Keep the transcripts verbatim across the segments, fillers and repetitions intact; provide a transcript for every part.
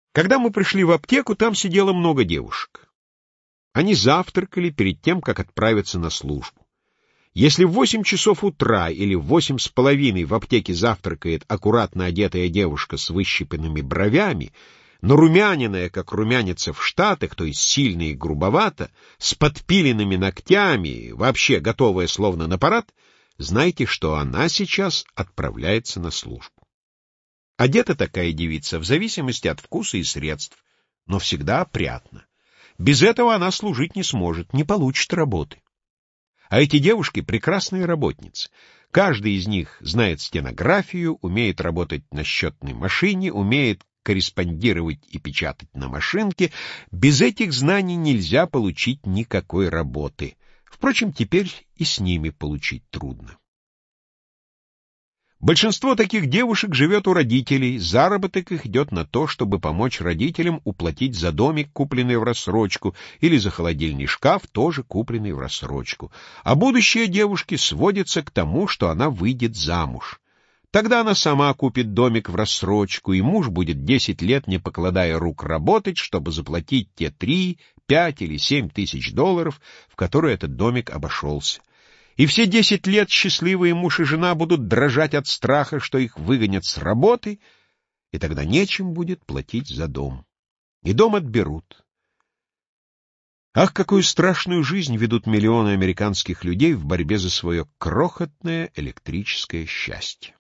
Когда мы пришли в аптеку, там сидело много девушек. Они завтракали перед тем, как отправиться на службу. Если в восемь часов утра или в восемь с половиной в аптеке завтракает аккуратно одетая девушка с выщипанными бровями, но румяниная, как румянится в Штатах, то есть сильно и грубовато, с подпиленными ногтями, вообще готовая словно на парад, знайте, что она сейчас отправляется на службу. Одета такая девица в зависимости от вкуса и средств, но всегда опрятно. Без этого она служить не сможет, не получит работы. А эти девушки — прекрасные работницы. Каждый из них знает стенографию, умеет работать на счетной машине, умеет корреспондировать и печатать на машинке. Без этих знаний нельзя получить никакой работы. Впрочем, теперь и с ними получить трудно. Большинство таких девушек живет у родителей, заработок их идет на то, чтобы помочь родителям уплатить за домик, купленный в рассрочку, или за холодильный шкаф, тоже купленный в рассрочку. А будущее девушки сводится к тому, что она выйдет замуж. Тогда она сама купит домик в рассрочку, и муж будет десять лет, не покладая рук, работать, чтобы заплатить те три, пять или семь тысяч долларов, в которые этот домик обошелся. И все десять лет счастливые муж и жена будут дрожать от страха, что их выгонят с работы, и тогда нечем будет платить за дом. И дом отберут. Ах, какую страшную жизнь ведут миллионы американских людей в борьбе за свое крохотное электрическое счастье.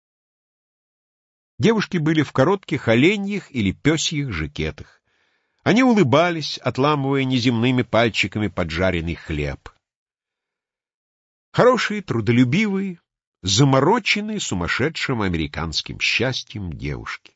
Девушки были в коротких оленьих или пёсьих жакетах. Они улыбались, отламывая неземными пальчиками поджаренный хлеб. Хорошие, трудолюбивые, замороченные сумасшедшим американским счастьем девушки.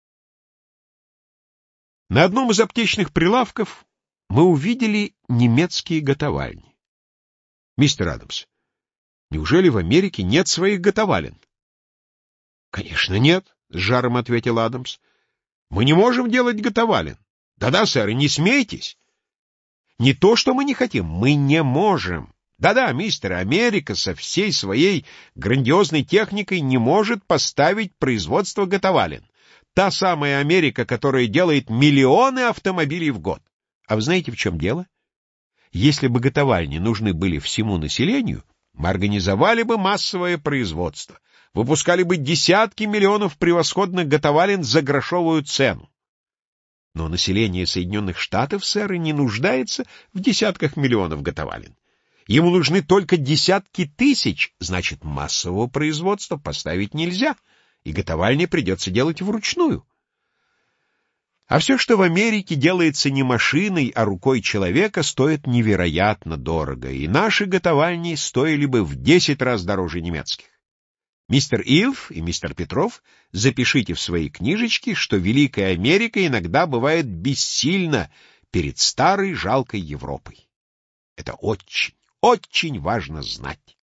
На одном из аптечных прилавков мы увидели немецкие готовальни. Мистер Адамс, неужели в Америке нет своих готовален? Конечно, нет, с жаром ответил Адамс. Мы не можем делать готовален. Да-да, сэр, и не смейтесь. Не то, что мы не хотим, мы не можем. Да-да, мистер, Америка со всей своей грандиозной техникой не может поставить производство готовален. Та самая Америка, которая делает миллионы автомобилей в год. А вы знаете, в чем дело? Если бы готовальни нужны были всему населению, мы организовали бы массовое производство, выпускали бы десятки миллионов превосходных готовален за грошовую цену. Но население Соединенных Штатов, сэр, не нуждается в десятках миллионов готовален. Ему нужны только десятки тысяч, значит, массового производства поставить нельзя, и готовальни придется делать вручную. А все, что в Америке делается не машиной, а рукой человека, стоит невероятно дорого, и наши готовальни стоили бы в десять раз дороже немецких. Мистер Илф и мистер Петров, запишите в свои книжечки, что Великая Америка иногда бывает бессильна перед старой жалкой Европой. Это очень, очень важно знать.